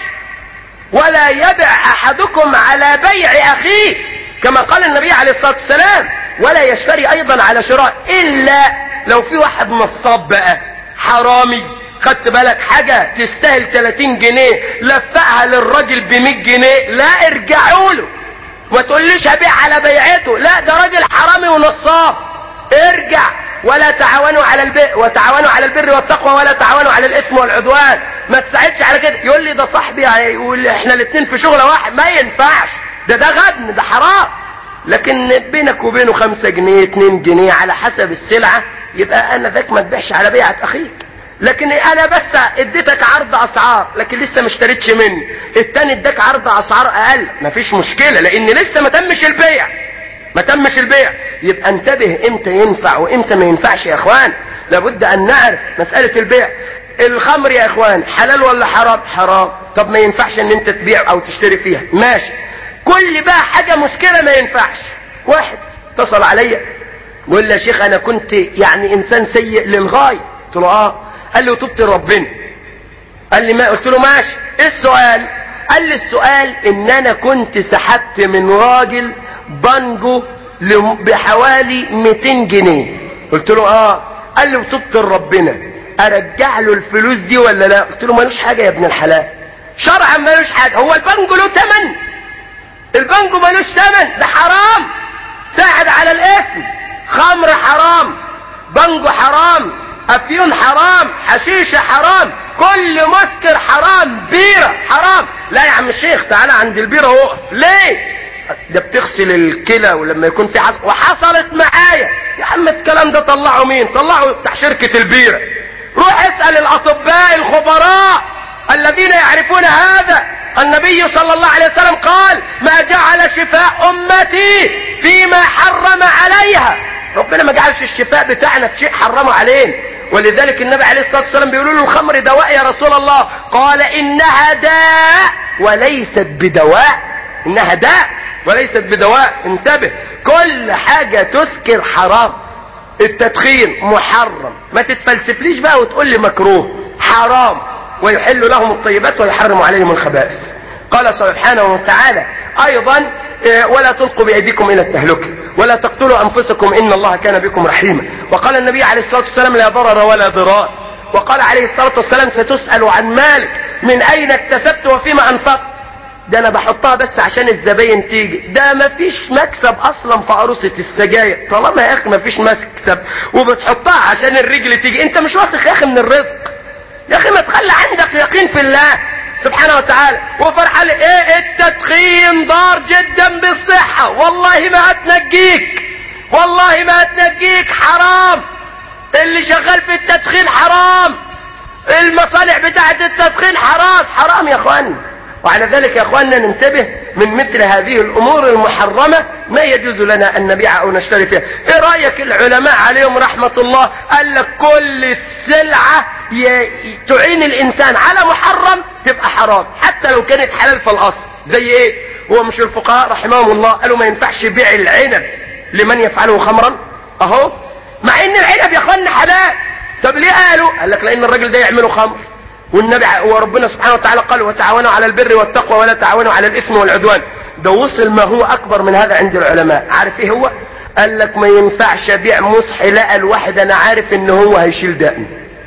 ولا يبع احدكم على بيع اخيه كما قال النبي عليه الصلاة والسلام. ولا يشتري ايضا على شراء الا لو في واحد نصاب بقى حرامي، خدت بالك حاجة تستاهل تلاتين جنيه لفقها للراجل بمية جنيه، لا ارجعوا له. ما تقوليش هبيع على بيعته، لا ده راجل حرامي ونصاب. ارجع. ولا تعاونوا على البر وتعاونوا على البر والتقوى ولا تعاونوا على الاثم والعدوان. ما تساعدش على كده. يقول لي ده صاحبي يقول لي احنا الاثنين في شغله واحد، ما ينفعش. ده ده غبن، ده حرام. لكن بينك وبينه خمسة جنيه اتنين جنيه على حسب السلعة، يبقى انا ذاك ما تبيعش على بيعة اخيك. لكن انا بس اديتك عرض اسعار لكن لسه ما اشتريتش مني، التاني اداك عرض اسعار اقل، مفيش مشكلة لان لسه ما تمش البيع ما تمش البيع. يبقى انتبه امتى ينفع وامتى ما ينفعش يا اخوان. لابد ان نعرف مسألة البيع. الخمر يا اخوان حلال ولا حرام؟ حرام. طب ما ينفعش ان انت تبيع او تشتري فيها، ماشي. كل بقى حاجة مشكلة ما ينفعش. واحد اتصل عليا بيقول لي يا شيخ انا كنت يعني انسان سيء للغاية. قلت له اه. قال لي وتبت لربنا؟ قال لي ما. قلت له ماشي، ايه السؤال؟ قال لي السؤال ان انا كنت سحبت من راجل بانجو بحوالي مئتين جنيه. قلت له اه. قال لي وتبت لربنا ارجع له الفلوس دي ولا لا؟ قلت له ملوش حاجة يا ابن الحلال، شرعا ملوش حاجة. هو البانجو له تمن؟ البانجو ملوش تمن، ده حرام، ساعد على الاثم. خمر حرام، بانجو حرام، افيون حرام، حشيشة حرام، كل مسكر حرام، بيرة حرام. لا يا عم الشيخ تعالى عند البيرة وقف. ليه؟ ده بتغسل الكلى ولما يكون في حصل. وحصلت معايا يا عم. الكلام ده طلعوا مين؟ طلعوا بتاع شركة البيرة. روح اسأل الاطباء الخبراء الذين يعرفون هذا. النبي صلى الله عليه وسلم قال ما جعل شفاء امتي فيما حرم عليها. ربنا ما جعلش الشفاء بتاعنا في شيء حرمه علينا. ولذلك النبي عليه الصلاة والسلام بيقولوا له الخمر دواء يا رسول الله. قال انها داء وليست بدواء. انها داء وليست بدواء. انتبه، كل حاجة تسكر حرام. التدخين محرم، ما تتفلسفليش بقى وتقول لي مكروه، حرام. ويحل لهم الطيبات ويحرم عليهم الخبائث. قال سبحانه وتعالى ايضا ولا تلقوا بايديكم الى التهلكه ولا تقتلوا انفسكم ان الله كان بكم رحيما. وقال النبي عليه الصلاه والسلام لا ضرر ولا ضرار. وقال عليه الصلاه والسلام ستسال عن مالك من اين اكتسبت وفيما انفقت. ده انا بحطها بس عشان الزباين تيجي، ده ما فيش مكسب اصلا في عروسه السجاير. طالما يا اخي ما فيش مكسب وبتحطها عشان الرجل تيجي، انت مش واثق يا اخي من الرزق. يا اخي ما تخلي عندك يقين في الله سبحانه وتعالى. وفرحان ايه؟ التدخين ضار جدا بالصحة، والله ما هتنجيك، والله ما هتنجيك، حرام. اللي شغال في التدخين حرام، المصانع بتاعت التدخين حرام، حرام يا اخواني. وعلى ذلك يا اخواننا ننتبه من مثل هذه الامور المحرمة، ما يجوز لنا ان نبيع او نشتري فيها. ايه رأيك العلماء عليهم رحمة الله قال لك كل سلعة تعين الانسان على محرم تبقى حرام حتى لو كانت حلال في الاصل. زي ايه؟ هو مش الفقهاء رحمهم الله قالوا ما ينفعش بيع العنب لمن يفعله خمرا؟ اهو مع ان العنب يا اخواننا حلال. طب ليه قالوا؟ قال لك لان الراجل ده يعمله خمر، والنبي وربنا سبحانه وتعالى قال وتعاونوا على البر والتقوى ولا تعاونوا على الاثم والعدوان. ده وصل ما هو اكبر من هذا عند العلماء. عارف ايه هو؟ قال لك ما ينفعش ابيع مصحي لقى الواحد انا عارف ان هو هيشيل دقن.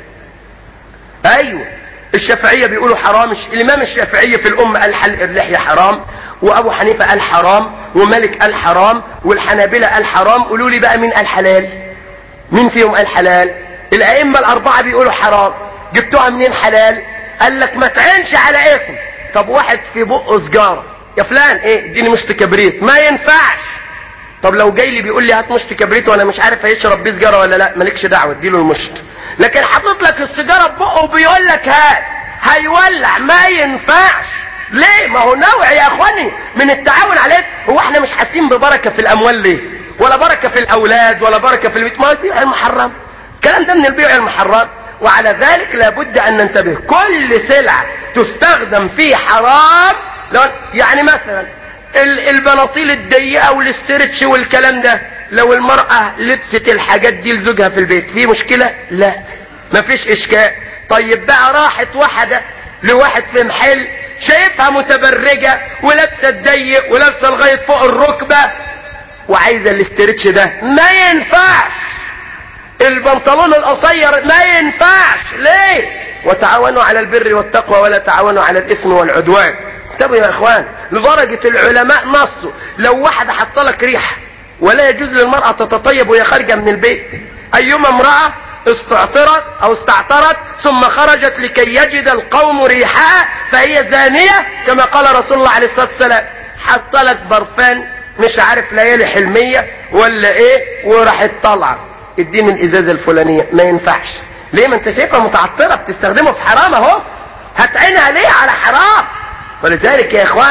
ايوه الشافعية بيقولوا حرام. الامام الشافعي في الامة قال حلق اللحية حرام، وابو حنيفة قال حرام، ومالك قال حرام، والحنابلة قال حرام. قولوا لي بقى مين قال حلال؟ مين فيهم قال حلال؟ الائمة الاربعة بيقولوا حرام. جبتوها منين حلال؟ قال لك ما تعينش على اسم. طب واحد في بقه سجارة، يا فلان ايه اديني مشط كبريت، ما ينفعش. طب لو جاي لي بيقول لي هات مشط كبريت وانا مش عارف هيشرب بيه سجارة ولا لا، مالكش دعوة اديله المشط. لكن حاطط لك السيجاره ببقه وبيقول لك هات هيولع، ما ينفعش. ليه؟ ما هو نوع يا اخواني من التعاون عليه. هو احنا مش حاسين ببركه في الاموال ليه؟ ولا بركه في الاولاد ولا بركه في البيت؟ ما هو البيع المحرم، الكلام ده من البيع المحرم. وعلى ذلك لابد ان ننتبه. كل سلعه تستخدم في حرام، يعني مثلا البناطيل الضيقه والاسترتش والكلام ده، لو المرأة لبست الحاجات دي لزوجها في البيت في مشكلة؟ لا مفيش اشكال. طيب بقى راحت واحدة لواحد في محل شايفها متبرجة ولابسة الضيق ولابسة لغاية فوق الركبة وعايزة الاسترتش ده، ما ينفعش. البنطلون القصير ما ينفعش. ليه؟ وتعاونوا على البر والتقوى ولا تعاونوا على الاثم والعدوان. انتبهوا يا اخوان، لدرجة العلماء نصوا لو واحدة حط لك ريحة ولا يجوز للمرأة تتطيب وهي خارجة من البيت. ايما امرأة استعطرت او استعطرت ثم خرجت لكي يجد القوم ريحها فهي زانية كما قال رسول الله عليه الصلاة والسلام. حط لك برفان مش عارف ليالي حلمية ولا ايه وراحت طالعة اديني الازازة الفلانية، ما ينفعش. ليه؟ ما انت شايفها متعطرة بتستخدمه في حرام اهو، هتعينها ليه على حرام؟ ولذلك يا اخواني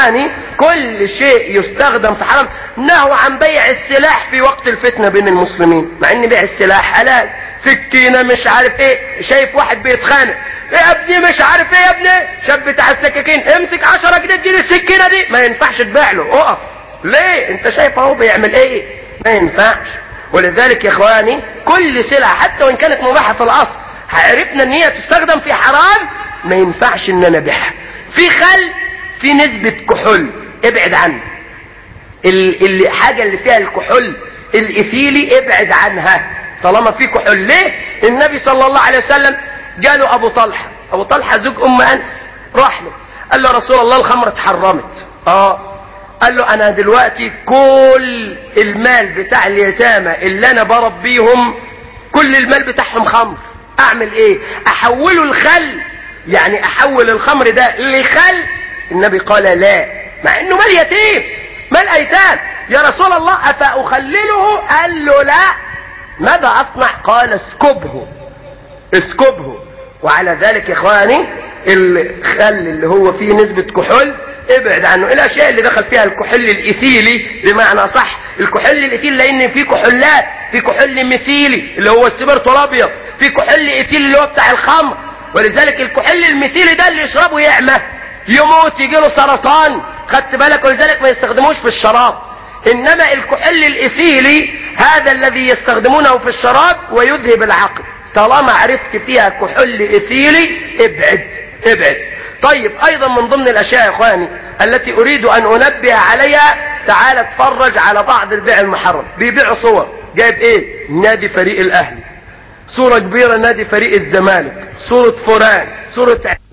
كل شيء يستخدم في حرام. نهوا عن بيع السلاح في وقت الفتنة بين المسلمين، مع ان بيع السلاح حلال. سكينة مش عارف ايه، شايف واحد بيتخانق، يا ابني مش عارف ايه، يا ابني شاب بتاع السكاكين امسك عشرة جنيه اديني السكينة دي، ما ينفعش تبيع له، اقف ليه؟ انت شايف اهو بيعمل ايه، ما ينفعش. ولذلك يا اخواني كل سلعة حتى وان كانت مباحة في الاصل عرفنا ان هي تستخدم في حرام ما ينفعش ان انا ابيعها. في خل في نسبة كحول ابعد عنه، الحاجة اللي فيها الكحول الاثيلي ابعد عنها طالما في كحول. ليه؟ النبي صلى الله عليه وسلم جاله ابو طلحة، ابو طلحة زوج ام انس، راح له قال له رسول الله الخمر اتحرمت. اه قال له انا دلوقتي كل المال بتاع اليتامى اللي انا بربيهم كل المال بتاعهم خمر، اعمل ايه؟ احوله الخل، يعني احول الخمر ده لخل؟ النبي قال لا، مع انه مال يتيم مال ايتام. يا رسول الله افاخلله؟ قال له لا. ماذا اصنع؟ قال اسكبه اسكبه. وعلى ذلك يا اخواني الخل اللي هو فيه نسبة كحول ابعد عنه. الاشياء اللي دخل فيها الكحول الاثيلي بمعنى صح، الكحول الاثيلي لان في كحولات، في كحول مثيلي اللي هو السبرتو الابيض، في كحول اثيلي اللي هو بتاع الخمر. ولذلك الكحول المثيلي ده اللي يشربه يعمى يموت يجيله سرطان، خدت بالك؟ ولذلك ما يستخدموش في الشراب. انما الكحول الاثيلي هذا الذي يستخدمونه في الشراب ويذهب العقل. طالما عرفت فيها كحول اثيلي ابعد ابعد. طيب ايضا من ضمن الاشياء يا اخواني التي اريد ان انبه عليها، تعال اتفرج على بعض البيع المحرم. بيبيعوا صور، جايب ايه؟ نادي فريق الاهلي، صورة كبيرة نادي فريق الزمالك، صورة فلان، صورة